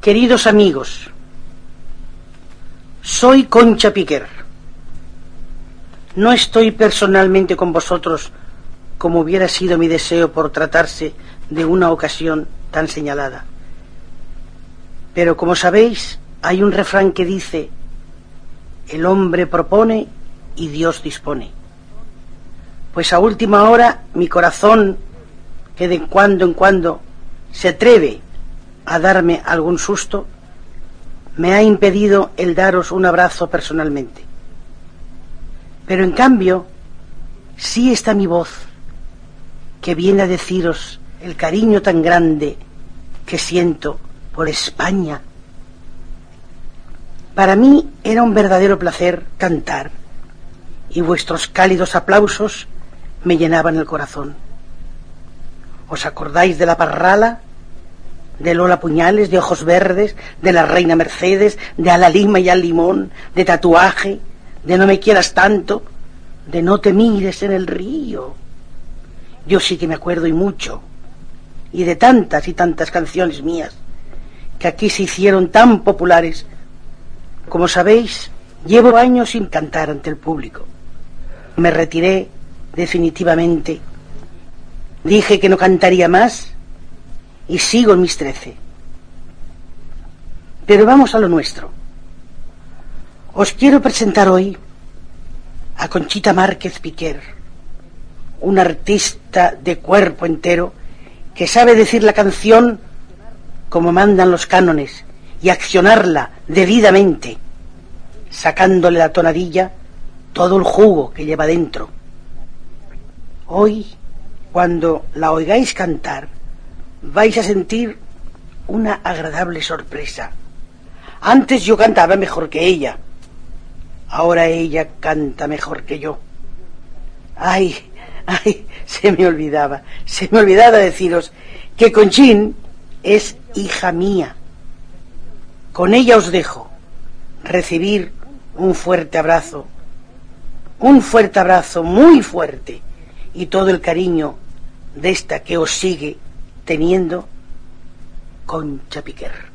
Queridos amigos, soy Concha Piquer. No estoy personalmente con vosotros como hubiera sido mi deseo por tratarse de una ocasión tan señalada. Pero como sabéis, hay un refrán que dice: el hombre propone y Dios dispone. Pues a última hora mi corazón, que de cuando en cuando se atreve a darme algún susto, me ha impedido el daros un abrazo personalmente. Pero en cambio, sí está mi voz, que viene a deciros el cariño tan grande que siento por España. Para mí era un verdadero placer cantar, y vuestros cálidos aplausos me llenaban el corazón. ¿Os acordáis de la Parrala, de Lola Puñales, de Ojos Verdes, de la Reina Mercedes, de A la Lima y al Limón, de Tatuaje, de No me quieras tanto, de No te mires en el río? Yo sí que me acuerdo, y mucho, y de tantas y tantas canciones mías que aquí se hicieron tan populares. Como sabéis, llevo años sin cantar ante el público. Me retiré definitivamente. Dije que no cantaría más y sigo en mis 13. Pero vamos a lo nuestro. Os quiero presentar hoy a Conchita Márquez Piquer, una artista de cuerpo entero que sabe decir la canción como mandan los cánones y accionarla debidamente, sacándole la tonadilla todo el jugo que lleva dentro. Hoy, cuando la oigáis cantar, vais a sentir una agradable sorpresa. Antes yo cantaba mejor que ella, ahora ella canta mejor que yo. Ay, se me olvidaba deciros que Conchín es hija mía. Con ella os dejo recibir un fuerte abrazo muy fuerte, y todo el cariño de esta que os sigue teniendo, Concha Piquer.